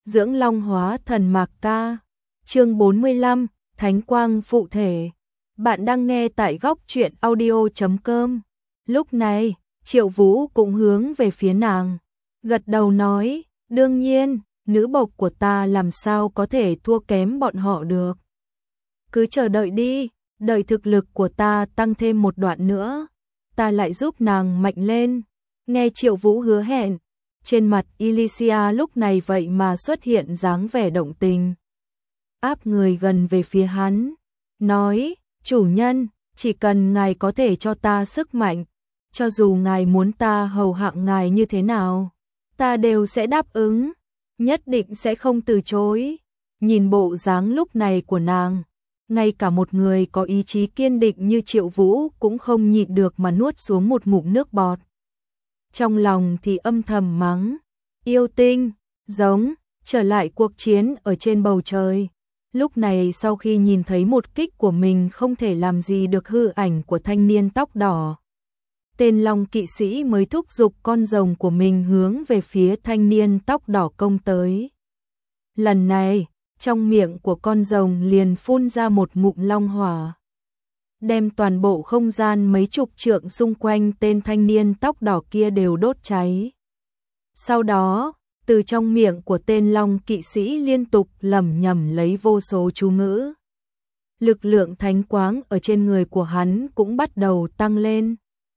dưỡng long hóa thần mạc ca. Chương 45, Thánh quang phụ thể. Bạn đang nghe tại góc truyện audio.com. Lúc này, Triệu Vũ cũng hướng về phía nàng, gật đầu nói, đương nhiên, nữ bộc của ta làm sao có thể thua kém bọn họ được. Cứ chờ đợi đi, đợi thực lực của ta tăng thêm một đoạn nữa, ta lại giúp nàng mạnh lên. Nghe Triệu Vũ hứa hẹn, trên mặt Elysia lúc này vậy mà xuất hiện dáng vẻ động tình. Áp người gần về phía hắn, nói, chủ nhân, chỉ cần ngài có thể cho ta sức mạnh, cho dù ngài muốn ta hầu hạ ngài như thế nào, ta đều sẽ đáp ứng, nhất định sẽ không từ chối. Nhìn bộ dáng lúc này của nàng, ngay cả một người có ý chí kiên định như Triệu Vũ cũng không nhịn được mà nuốt xuống một ngụm nước bọt. Trong lòng thì âm thầm mắng, yêu tinh, giống, trở lại cuộc chiến ở trên bầu trời. Lúc này sau khi nhìn thấy một kích của mình không thể làm gì được hư ảnh của thanh niên tóc đỏ, tên Long kỵ sĩ mới thúc giục con rồng của mình hướng về phía thanh niên tóc đỏ công tới. Lần này, trong miệng của con rồng liền phun ra một ngụm long hỏa, đem toàn bộ không gian mấy chục trượng xung quanh tên thanh niên tóc đỏ kia đều đốt cháy. Sau đó, từ trong miệng của tên Long kỵ sĩ liên tục lẩm nhẩm lấy vô số chú ngữ. Lực lượng thánh quang ở trên người của hắn cũng bắt đầu tăng lên.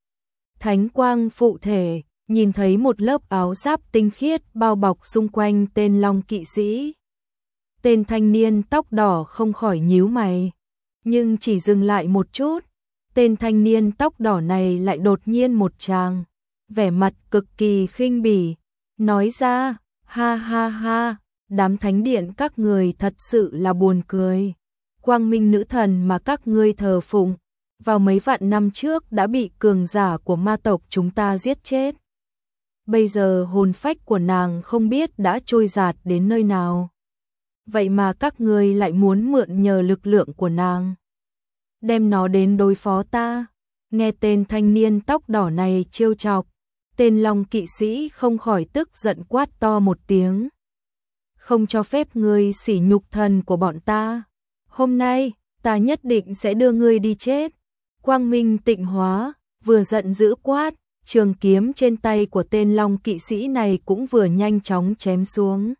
Thánh quang phụ thể, nhìn thấy một lớp áo giáp tinh khiết bao bọc xung quanh tên Long kỵ sĩ. Tên thanh niên tóc đỏ không khỏi nhíu mày, nhưng chỉ dừng lại một chút, tên thanh niên tóc đỏ này lại đột nhiên một tràng, vẻ mặt cực kỳ khinh bỉ, nói ra, ha ha ha, đám thánh điện các người thật sự là buồn cười. Quang minh nữ thần mà các ngươi thờ phụng, vào mấy vạn năm trước đã bị cường giả của ma tộc chúng ta giết chết. Bây giờ hồn phách của nàng không biết đã trôi dạt đến nơi nào. Vậy mà các ngươi lại muốn mượn nhờ lực lượng của nàng, đem nó đến đối phó ta. Nghe tên thanh niên tóc đỏ này trêu chọc, tên Long kỵ sĩ không khỏi tức giận quát to một tiếng. Không cho phép ngươi sỉ nhục thần của bọn ta. Hôm nay, ta nhất định sẽ đưa ngươi đi chết. Quang minh tịnh hóa, vừa giận dữ quát, trường kiếm trên tay của tên Long kỵ sĩ này cũng vừa nhanh chóng chém xuống.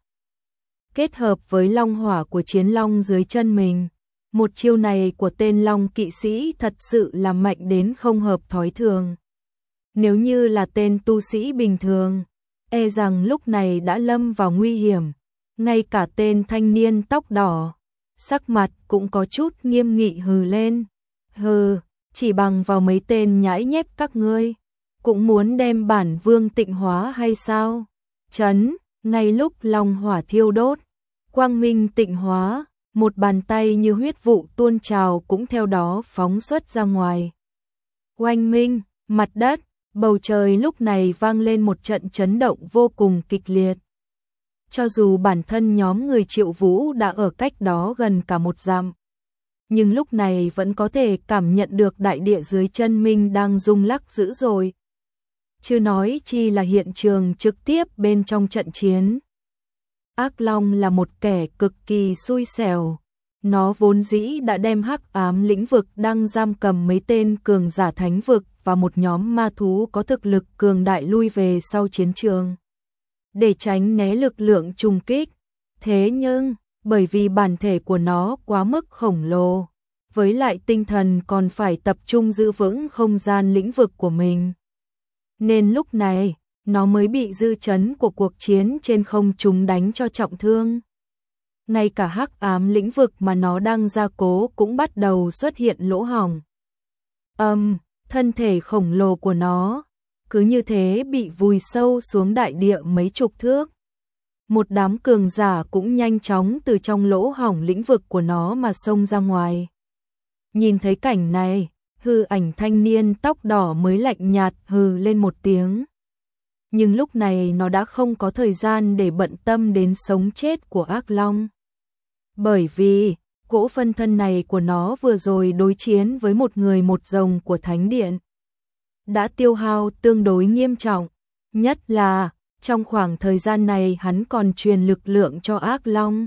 Kết hợp với long hỏa của chiến long dưới chân mình, một chiêu này của tên Long kỵ sĩ thật sự là mạnh đến không hợp thói thường. Nếu như là tên tu sĩ bình thường, e rằng lúc này đã lâm vào nguy hiểm. Ngay cả tên thanh niên tóc đỏ, sắc mặt cũng có chút nghiêm nghị hừ lên. Hừ, chỉ bằng vào mấy tên nhãi nhép các ngươi, cũng muốn đem bản vương tịnh hóa hay sao? Chấn, ngay lúc long hỏa thiêu đốt, quang minh tịnh hóa, một bàn tay như huyết vụ tuôn trào cũng theo đó phóng xuất ra ngoài. Oanh minh, mặt đất, bầu trời lúc này vang lên một trận chấn động vô cùng kịch liệt. Cho dù bản thân nhóm người Triệu Vũ đã ở cách đó gần cả một dặm, nhưng lúc này vẫn có thể cảm nhận được đại địa dưới chân mình đang rung lắc dữ dội. Chứ nói chi là hiện trường trực tiếp bên trong trận chiến. Ác Long là một kẻ cực kỳ xui xẻo. Nó vốn dĩ đã đem hắc ám lĩnh vực đang giam cầm mấy tên cường giả thánh vực và một nhóm ma thú có thực lực cường đại lui về sau chiến trường, để tránh né lực lượng trùng kích. Thế nhưng, bởi vì bản thể của nó quá mức khổng lồ, với lại tinh thần còn phải tập trung giữ vững không gian lĩnh vực của mình, nên lúc này, nó mới bị dư chấn của cuộc chiến trên không trung đánh cho trọng thương. Ngay cả hắc ám lĩnh vực mà nó đang gia cố cũng bắt đầu xuất hiện lỗ hổng. Thân thể khổng lồ của nó cứ như thế bị vùi sâu xuống đại địa mấy chục thước. Một đám cường giả cũng nhanh chóng từ trong lỗ hổng lĩnh vực của nó mà xông ra ngoài. Nhìn thấy cảnh này, hư ảnh thanh niên tóc đỏ mới lạnh nhạt hừ lên một tiếng. Nhưng lúc này nó đã không có thời gian để bận tâm đến sống chết của ác long. Bởi vì, cỗ phân thân này của nó vừa rồi đối chiến với một người một rồng của Thánh Điện, đã tiêu hao tương đối nghiêm trọng, nhất là Trong khoảng thời gian này hắn còn truyền lực lượng cho ác long,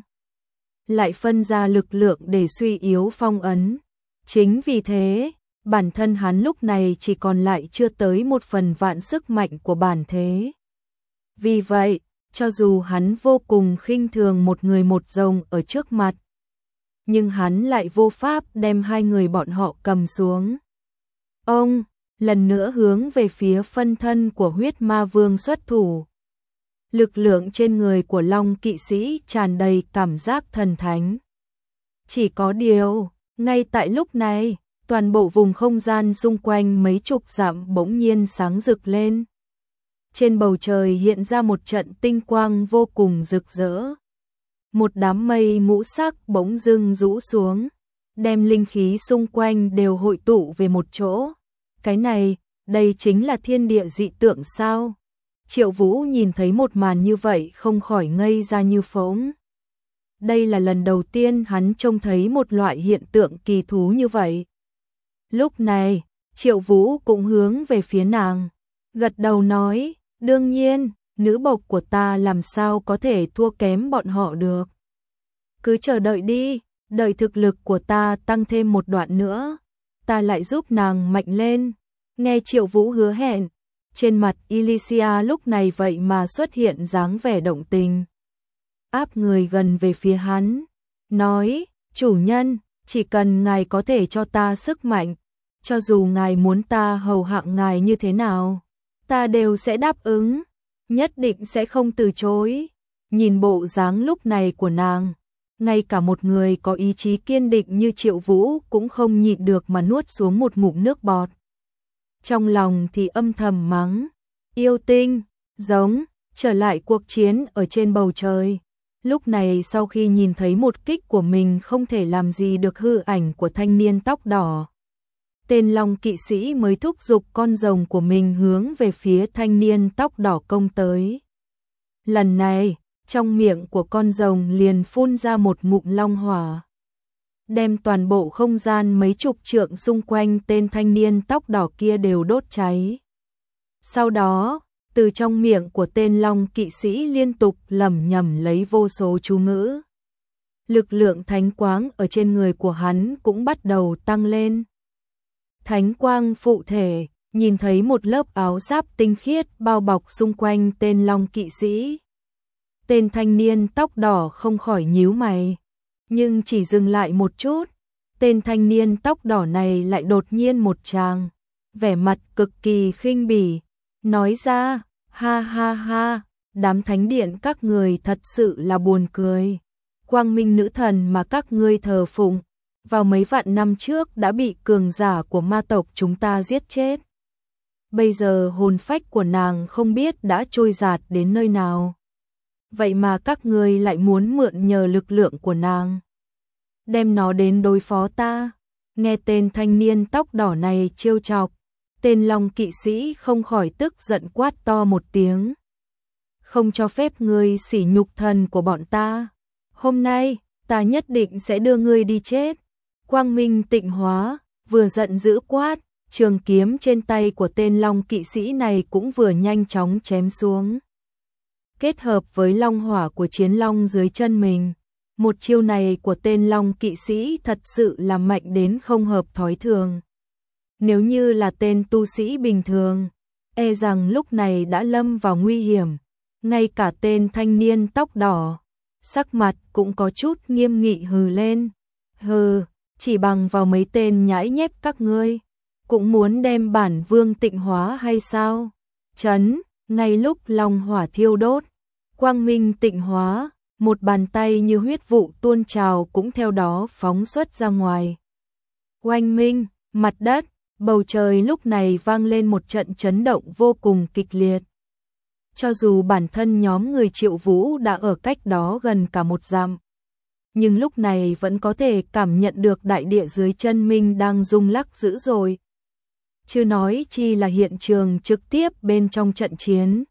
lại phân ra lực lượng để suy yếu phong ấn. Chính vì thế, bản thân hắn lúc này chỉ còn lại chưa tới 1/1000 sức mạnh của bản thế. Vì vậy, cho dù hắn vô cùng khinh thường một người một rồng ở trước mặt, nhưng hắn lại vô pháp đem hai người bọn họ cầm xuống. Ông lần nữa hướng về phía phân thân của huyết ma vương xuất thủ. Lực lượng trên người của Long kỵ sĩ tràn đầy cảm giác thần thánh. Chỉ có điều, ngay tại lúc này, toàn bộ vùng không gian xung quanh mấy chục dặm bỗng nhiên sáng rực lên. Trên bầu trời hiện ra một trận tinh quang vô cùng rực rỡ. Một đám mây ngũ sắc bỗng dưng rũ xuống, đem linh khí xung quanh đều hội tụ về một chỗ. Cái này, đây chính là thiên địa dị tượng sao? Triệu Vũ nhìn thấy một màn như vậy không khỏi ngây ra như phỗng. Đây là lần đầu tiên hắn trông thấy một loại hiện tượng kỳ thú như vậy. Lúc này, Triệu Vũ cũng hướng về phía nàng, gật đầu nói, đương nhiên, nữ bộc của ta làm sao có thể thua kém bọn họ được. Cứ chờ đợi đi, đợi thực lực của ta tăng thêm một đoạn nữa, ta lại giúp nàng mạnh lên. Nghe Triệu Vũ hứa hẹn, trên mặt Elysia lúc này vậy mà xuất hiện dáng vẻ động tình. Áp người gần về phía hắn, nói, chủ nhân, chỉ cần ngài có thể cho ta sức mạnh, cho dù ngài muốn ta hầu hạ ngài như thế nào, ta đều sẽ đáp ứng, nhất định sẽ không từ chối. Nhìn bộ dáng lúc này của nàng, ngay cả một người có ý chí kiên định như Triệu Vũ cũng không nhịn được mà nuốt xuống một ngụm nước bọt. Trong lòng thì âm thầm mắng, yêu tinh, giống, trở lại cuộc chiến ở trên bầu trời. Lúc này sau khi nhìn thấy một kích của mình không thể làm gì được hư ảnh của thanh niên tóc đỏ, tên Long kỵ sĩ mới thúc giục con rồng của mình hướng về phía thanh niên tóc đỏ công tới. Lần này, trong miệng của con rồng liền phun ra một ngụm long hỏa, đem toàn bộ không gian mấy chục trượng xung quanh tên thanh niên tóc đỏ kia đều đốt cháy. Sau đó, từ trong miệng của tên Long kỵ sĩ liên tục lẩm nhẩm lấy vô số chú ngữ. Lực lượng thánh quang ở trên người của hắn cũng bắt đầu tăng lên. Thánh quang phụ thể, nhìn thấy một lớp áo giáp tinh khiết bao bọc xung quanh tên Long kỵ sĩ. Tên thanh niên tóc đỏ không khỏi nhíu mày, nhưng chỉ dừng lại một chút, tên thanh niên tóc đỏ này lại đột nhiên một tràng, vẻ mặt cực kỳ khinh bỉ, nói ra, ha ha ha, đám thánh điện các người thật sự là buồn cười. Quang minh nữ thần mà các ngươi thờ phụng, vào mấy vạn năm trước đã bị cường giả của ma tộc chúng ta giết chết. Bây giờ hồn phách của nàng không biết đã trôi dạt đến nơi nào. Vậy mà các ngươi lại muốn mượn nhờ lực lượng của nàng, đem nó đến đối phó ta. Nghe tên thanh niên tóc đỏ này trêu chọc, tên Long kỵ sĩ không khỏi tức giận quát to một tiếng. Không cho phép ngươi sỉ nhục thần của bọn ta. Hôm nay, ta nhất định sẽ đưa ngươi đi chết. Quang minh tịnh hóa, vừa giận dữ quát, trường kiếm trên tay của tên Long kỵ sĩ này cũng vừa nhanh chóng chém xuống. Kết hợp với long hỏa của chiến long dưới chân mình, một chiêu này của tên Long kỵ sĩ thật sự là mạnh đến không hợp thói thường. Nếu như là tên tu sĩ bình thường, e rằng lúc này đã lâm vào nguy hiểm. Ngay cả tên thanh niên tóc đỏ, sắc mặt cũng có chút nghiêm nghị hừ lên. Hừ, chỉ bằng vào mấy tên nhãi nhép các ngươi, cũng muốn đem bản vương tịnh hóa hay sao? Chấn, ngay lúc long hỏa thiêu đốt, quang minh tịnh hóa, một bàn tay như huyết vụ tuôn trào cũng theo đó phóng xuất ra ngoài. Oanh minh, mặt đất, bầu trời lúc này vang lên một trận chấn động vô cùng kịch liệt. Cho dù bản thân nhóm người Triệu Vũ đã ở cách đó gần cả một dặm, nhưng lúc này vẫn có thể cảm nhận được đại địa dưới chân mình đang rung lắc dữ dội. Chứ nói chi là hiện trường trực tiếp bên trong trận chiến.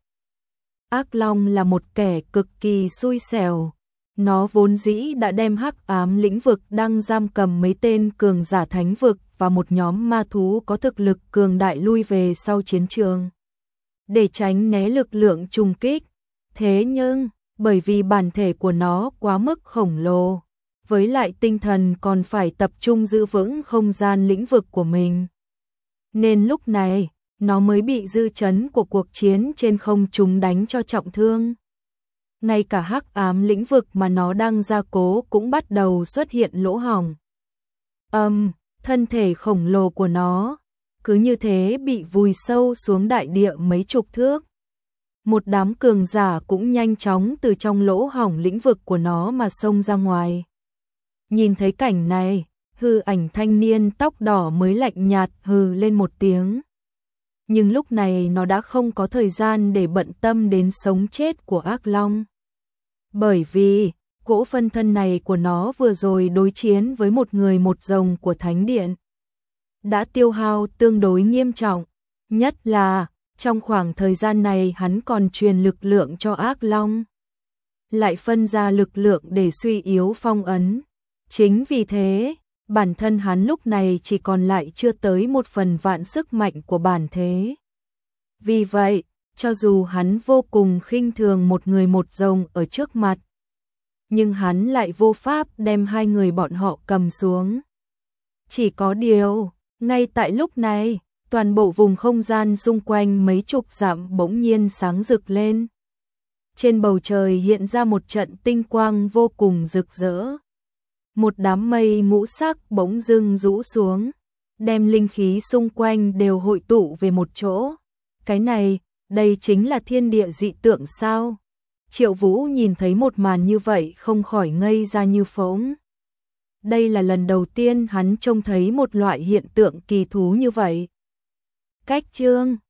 Ác Long là một kẻ cực kỳ xui xẻo. Nó vốn dĩ đã đem hắc ám lĩnh vực đang giam cầm mấy tên cường giả thánh vực và một nhóm ma thú có thực lực cường đại lui về sau chiến trường. Để tránh né lực lượng trùng kích, Thế nhưng, bởi vì bản thể của nó quá mức khổng lồ, với lại tinh thần còn phải tập trung giữ vững không gian lĩnh vực của mình. Nên lúc này, nó mới bị dư chấn của cuộc chiến trên không trung đánh cho trọng thương. Ngay cả hắc ám lĩnh vực mà nó đang gia cố cũng bắt đầu xuất hiện lỗ hổng. Thân thể khổng lồ của nó cứ như thế bị vùi sâu xuống đại địa mấy chục thước. Một đám cường giả cũng nhanh chóng từ trong lỗ hổng lĩnh vực của nó mà xông ra ngoài. Nhìn thấy cảnh này, hư ảnh thanh niên tóc đỏ mới lạnh nhạt hừ lên một tiếng. Nhưng lúc này nó đã không có thời gian để bận tâm đến sống chết của ác long. Bởi vì, cỗ phân thân này của nó vừa rồi đối chiến với một người một rồng của Thánh Điện. Đã tiêu hao tương đối nghiêm trọng, nhất là trong khoảng thời gian này hắn còn truyền lực lượng cho ác long. Lại phân ra lực lượng để suy yếu phong ấn. Chính vì thế, bản thân hắn lúc này chỉ còn lại chưa tới 1/1000 sức mạnh của bản thế. Vì vậy, cho dù hắn vô cùng khinh thường một người một rồng ở trước mặt, nhưng hắn lại vô pháp đem hai người bọn họ cầm xuống. Chỉ có điều, ngay tại lúc này, toàn bộ vùng không gian xung quanh mấy chục dặm bỗng nhiên sáng rực lên. Trên bầu trời hiện ra một trận tinh quang vô cùng rực rỡ. Một đám mây ngũ sắc bỗng dưng rũ xuống, đem linh khí xung quanh đều hội tụ về một chỗ. Cái này, đây chính là thiên địa dị tượng sao? Triệu Vũ nhìn thấy một màn như vậy không khỏi ngây ra như phỗng. Đây là lần đầu tiên hắn trông thấy một loại hiện tượng kỳ thú như vậy. Cách chương